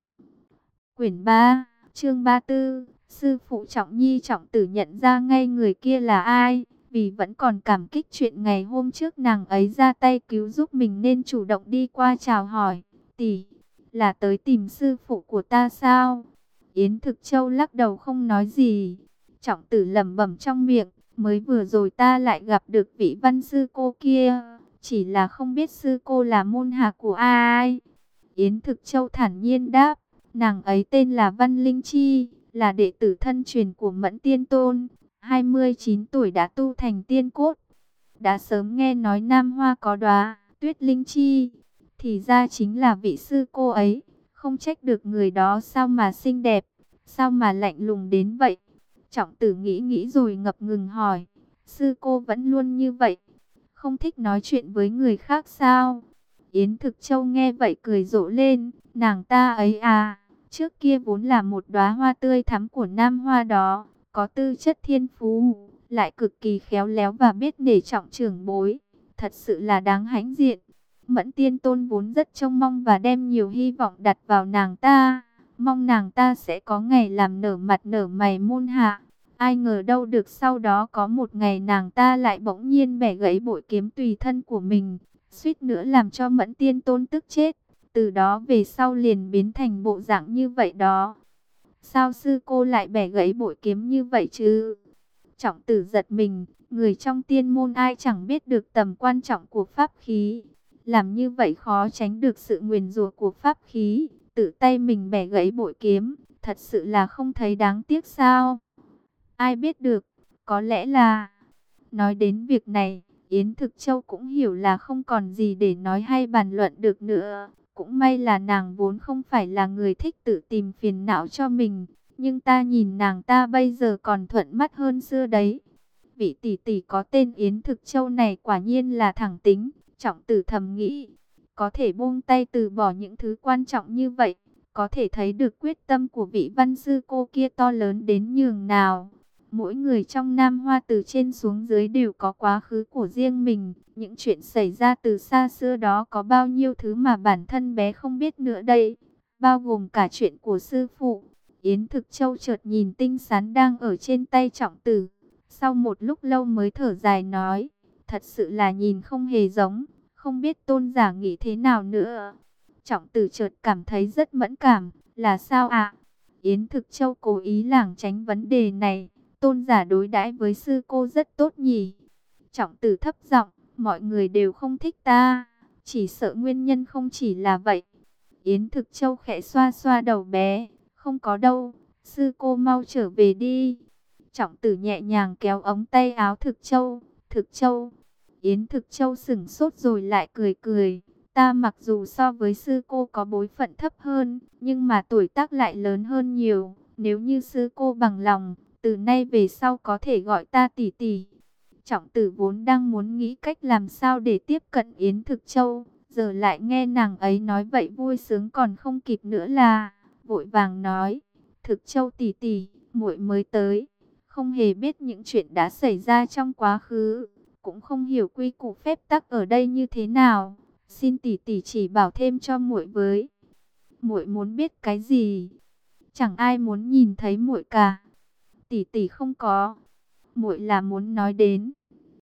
Quyển ba, chương ba mươi tư. Sư phụ Trọng Nhi. Trọng Tử nhận ra ngay người kia là ai, vì vẫn còn cảm kích chuyện ngày hôm trước nàng ấy ra tay cứu giúp mình nên chủ động đi qua chào hỏi. Tỷ, là tới tìm sư phụ của ta sao? Yến Thực Châu lắc đầu không nói gì. Trọng Tử lẩm bẩm trong miệng, mới vừa rồi ta lại gặp được vị văn sư cô kia, chỉ là không biết sư cô là môn hạ của ai. Yến Thực Châu thản nhiên đáp, nàng ấy tên là Văn Linh Chi, là đệ tử thân truyền của Mẫn Tiên Tôn, hai mươi chín tuổi đã tu thành tiên cốt. Đã sớm nghe nói Nam Hoa có đóa Tuyết Linh Chi, thì ra chính là vị sư cô ấy. Không trách được người đó sao mà xinh đẹp, sao mà lạnh lùng đến vậy. Trọng Tử nghĩ nghĩ rồi ngập ngừng hỏi, sư cô vẫn luôn như vậy, không thích nói chuyện với người khác sao? Yến Thực Châu nghe vậy cười rộ lên, nàng ta ấy à, trước kia vốn là một đóa hoa tươi thắm của Nam Hoa đó, có tư chất thiên phú, lại cực kỳ khéo léo và biết nể trọng trưởng bối, thật sự là đáng hãnh diện. Mẫn Tiên Tôn vốn rất trông mong và đem nhiều hy vọng đặt vào nàng ta, mong nàng ta sẽ có ngày làm nở mặt nở mày môn hạ. Ai ngờ đâu được sau đó có một ngày nàng ta lại bỗng nhiên bẻ gãy bội kiếm tùy thân của mình, suýt nữa làm cho Mẫn Tiên Tôn tức chết. Từ đó về sau liền biến thành bộ dạng như vậy đó. Sao sư cô lại bẻ gãy bội kiếm như vậy chứ? Trọng Tử giật mình, người trong tiên môn ai chẳng biết được tầm quan trọng của pháp khí. Làm như vậy khó tránh được sự nguyền rủa của pháp khí. Tự tay mình bẻ gãy bội kiếm, thật sự là không thấy đáng tiếc sao? Ai biết được, có lẽ là... Nói đến việc này, Yến Thực Châu cũng hiểu là không còn gì để nói hay bàn luận được nữa. Cũng may là nàng vốn không phải là người thích tự tìm phiền não cho mình. Nhưng ta nhìn nàng ta bây giờ còn thuận mắt hơn xưa đấy. Vị tỷ tỷ có tên Yến Thực Châu này quả nhiên là thẳng tính. Trọng Tử thầm nghĩ, có thể buông tay từ bỏ những thứ quan trọng như vậy, có thể thấy được quyết tâm của vị văn sư cô kia to lớn đến nhường nào. Mỗi người trong Nam Hoa từ trên xuống dưới đều có quá khứ của riêng mình. Những chuyện xảy ra từ xa xưa đó có bao nhiêu thứ mà bản thân bé không biết nữa đây. Bao gồm cả chuyện của sư phụ. Yến Thực Châu chợt nhìn tinh sán đang ở trên tay Trọng Tử. Sau một lúc lâu mới thở dài nói, thật sự là nhìn không hề giống. Không biết tôn giả nghĩ thế nào nữa. Trọng Tử chợt cảm thấy rất mẫn cảm. Là sao ạ? Yến Thực Châu cố ý lảng tránh vấn đề này. Tôn giả đối đãi với sư cô rất tốt nhỉ? Trọng Tử thấp giọng, mọi người đều không thích ta, chỉ sợ nguyên nhân không chỉ là vậy. Yến Thực Châu khẽ xoa xoa đầu bé, không có đâu, sư cô mau trở về đi. Trọng Tử nhẹ nhàng kéo ống tay áo Thực Châu. Thực Châu. Yến Thực Châu sững sốt rồi lại cười cười. Ta mặc dù so với sư cô có bối phận thấp hơn, nhưng mà tuổi tác lại lớn hơn nhiều. Nếu như sư cô bằng lòng, từ nay về sau có thể gọi ta tỷ tỷ. Trọng Tử vốn đang muốn nghĩ cách làm sao để tiếp cận Yến Thực Châu, giờ lại nghe nàng ấy nói vậy vui sướng còn không kịp nữa là, vội vàng nói, Thực Châu tỷ tỷ, muội mới tới, không hề biết những chuyện đã xảy ra trong quá khứ, cũng không hiểu quy củ phép tắc ở đây như thế nào, xin tỷ tỷ chỉ bảo thêm cho muội với. Muội muốn biết cái gì? Chẳng ai muốn nhìn thấy muội cả. Tỷ tỷ không có. Muội là muốn nói đến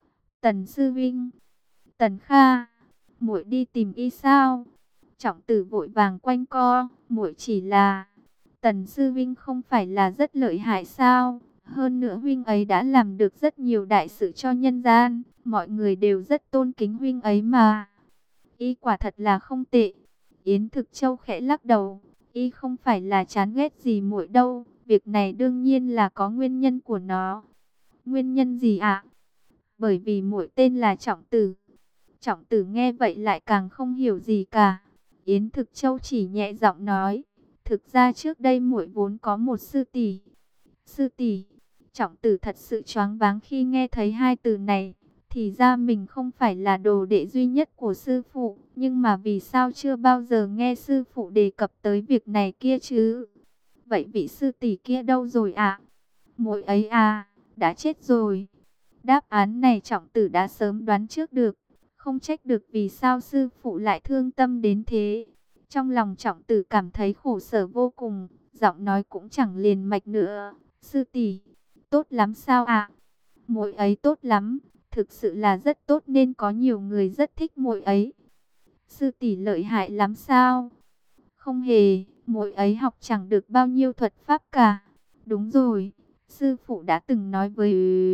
Tần sư vinh. Tần Kha, muội đi tìm y sao? Trọng Tử vội vàng quanh co, muội chỉ là Tần sư vinh không phải là rất lợi hại sao? Hơn nữa huynh ấy đã làm được rất nhiều đại sự cho nhân gian, mọi người đều rất tôn kính huynh ấy mà. Y quả thật là không tệ. Yến Thực Châu khẽ lắc đầu, y không phải là chán ghét gì muội đâu, việc này đương nhiên là có nguyên nhân của nó. Nguyên nhân gì ạ? Bởi vì muội tên là Trọng Tử. Trọng Tử nghe vậy lại càng không hiểu gì cả. Yến Thực Châu chỉ nhẹ giọng nói, thực ra trước đây muội vốn có một sư tỷ. Sư tỷ? Trọng Tử thật sự choáng váng khi nghe thấy hai từ này. Thì ra mình không phải là đồ đệ duy nhất của sư phụ, nhưng mà vì sao chưa bao giờ nghe sư phụ đề cập tới việc này kia chứ? Vậy vị sư tỷ kia đâu rồi ạ? Muội ấy à, đã chết rồi. Đáp án này Trọng Tử đã sớm đoán trước được, không trách được vì sao sư phụ lại thương tâm đến thế. Trong lòng Trọng Tử cảm thấy khổ sở vô cùng, giọng nói cũng chẳng liền mạch nữa. Sư tỷ, tốt lắm sao ạ? Muội ấy tốt lắm, thực sự là rất tốt nên có nhiều người rất thích muội ấy. Sư tỷ lợi hại lắm sao? Không hề, muội ấy học chẳng được bao nhiêu thuật pháp cả. Đúng rồi, sư phụ đã từng nói với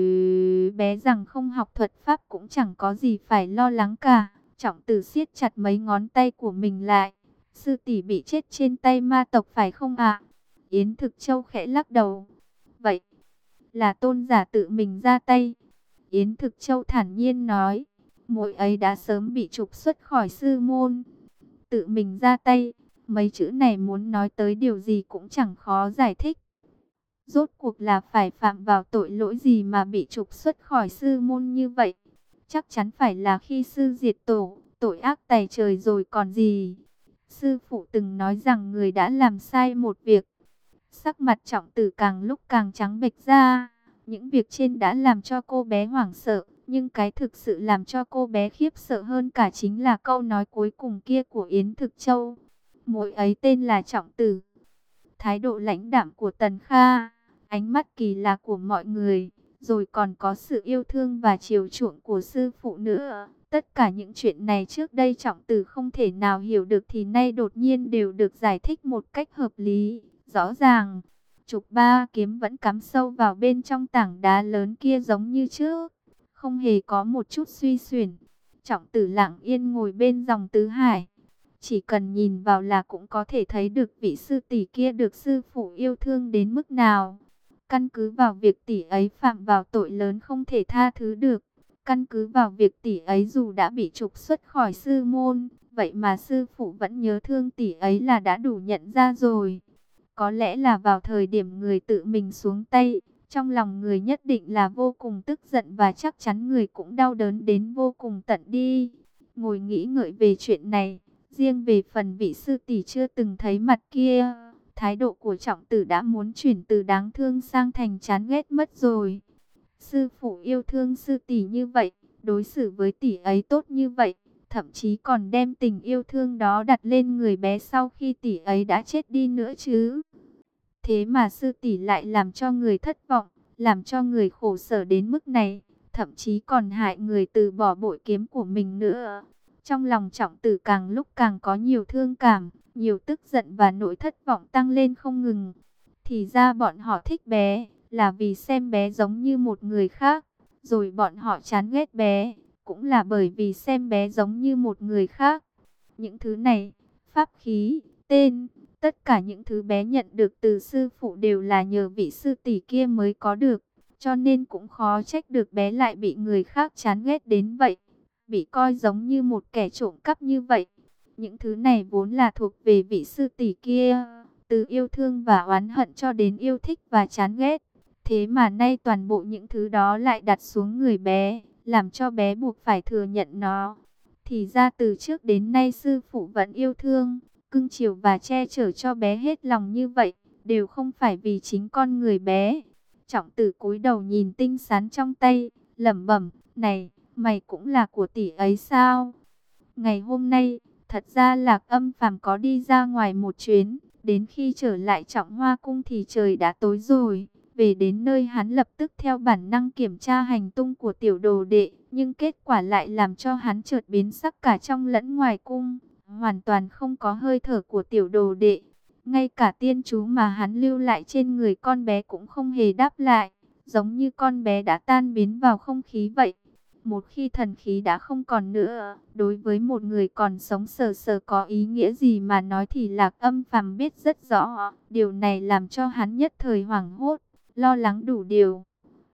bé rằng không học thuật pháp cũng chẳng có gì phải lo lắng cả. Trọng Tử siết chặt mấy ngón tay của mình lại. Sư tỷ bị chết trên tay ma tộc phải không ạ? Yến Thực Châu khẽ lắc đầu. Vậy là tôn giả tự mình ra tay. Yến Thực Châu thản nhiên nói. Muội ấy đã sớm bị trục xuất khỏi sư môn. Tự mình ra tay. Mấy chữ này muốn nói tới điều gì cũng chẳng khó giải thích. Rốt cuộc là phải phạm vào tội lỗi gì mà bị trục xuất khỏi sư môn như vậy? Chắc chắn phải là khi sư diệt tổ, tội ác tày trời rồi còn gì. Sư phụ từng nói rằng người đã làm sai một việc. Sắc mặt Trọng Tử càng lúc càng trắng bệch ra. Những việc trên đã làm cho cô bé hoảng sợ. Nhưng cái thực sự làm cho cô bé khiếp sợ hơn cả chính là câu nói cuối cùng kia của Yến Thực Châu. Muội ấy tên là Trọng Tử. Thái độ lãnh đạm của Tần Kha, ánh mắt kỳ lạ của mọi người, rồi còn có sự yêu thương và chiều chuộng của sư phụ nữa. Tất cả những chuyện này trước đây Trọng Tử không thể nào hiểu được thì nay đột nhiên đều được giải thích một cách hợp lý, rõ ràng. Trục ba kiếm vẫn cắm sâu vào bên trong tảng đá lớn kia giống như trước, không hề có một chút suy xuyển. Trọng Tử lặng yên ngồi bên dòng tứ hải. Chỉ cần nhìn vào là cũng có thể thấy được vị sư tỷ kia được sư phụ yêu thương đến mức nào. Căn cứ vào việc tỷ ấy phạm vào tội lớn không thể tha thứ được. Căn cứ vào việc tỷ ấy dù đã bị trục xuất khỏi sư môn, vậy mà sư phụ vẫn nhớ thương tỷ ấy là đã đủ nhận ra rồi. Có lẽ là vào thời điểm người tự mình xuống tay, trong lòng người nhất định là vô cùng tức giận và chắc chắn người cũng đau đớn đến vô cùng tận đi. Ngồi nghĩ ngợi về chuyện này. Riêng về phần vị sư tỷ chưa từng thấy mặt kia, thái độ của Trọng Tử đã muốn chuyển từ đáng thương sang thành chán ghét mất rồi. Sư phụ yêu thương sư tỷ như vậy, đối xử với tỷ ấy tốt như vậy, thậm chí còn đem tình yêu thương đó đặt lên người bé sau khi tỷ ấy đã chết đi nữa chứ. Thế mà sư tỷ lại làm cho người thất vọng, làm cho người khổ sở đến mức này, thậm chí còn hại người từ bỏ bội kiếm của mình nữa. Trong lòng Trọng Tử càng lúc càng có nhiều thương cảm, nhiều tức giận và nỗi thất vọng tăng lên không ngừng. Thì ra bọn họ thích bé, là vì xem bé giống như một người khác. Rồi bọn họ chán ghét bé, cũng là bởi vì xem bé giống như một người khác. Những thứ này, pháp khí, tên, tất cả những thứ bé nhận được từ sư phụ đều là nhờ vị sư tỷ kia mới có được. Cho nên cũng khó trách được bé lại bị người khác chán ghét đến vậy. Bị coi giống như một kẻ trộm cắp như vậy. Những thứ này vốn là thuộc về vị sư tỷ kia, từ yêu thương và oán hận cho đến yêu thích và chán ghét. Thế mà nay toàn bộ những thứ đó lại đặt xuống người bé, làm cho bé buộc phải thừa nhận nó. Thì ra từ trước đến nay sư phụ vẫn yêu thương, cưng chiều và che chở cho bé hết lòng như vậy, đều không phải vì chính con người bé. Trọng Tử cúi đầu nhìn tinh sán trong tay, lẩm bẩm, này, mày cũng là của tỷ ấy sao? Ngày hôm nay, thật ra Lạc Âm Phàm có đi ra ngoài một chuyến, đến khi trở lại Trọng Hoa Cung thì trời đã tối rồi. Về đến nơi hắn lập tức theo bản năng kiểm tra hành tung của tiểu đồ đệ, nhưng kết quả lại làm cho hắn chợt biến sắc cả trong lẫn ngoài cung, hoàn toàn không có hơi thở của tiểu đồ đệ. Ngay cả tiên chú mà hắn lưu lại trên người con bé cũng không hề đáp lại, giống như con bé đã tan biến vào không khí vậy. Một khi thần khí đã không còn nữa, đối với một người còn sống sờ sờ có ý nghĩa gì mà nói thì Lạc Âm Phàm biết rất rõ. Điều này làm cho hắn nhất thời hoảng hốt, lo lắng đủ điều.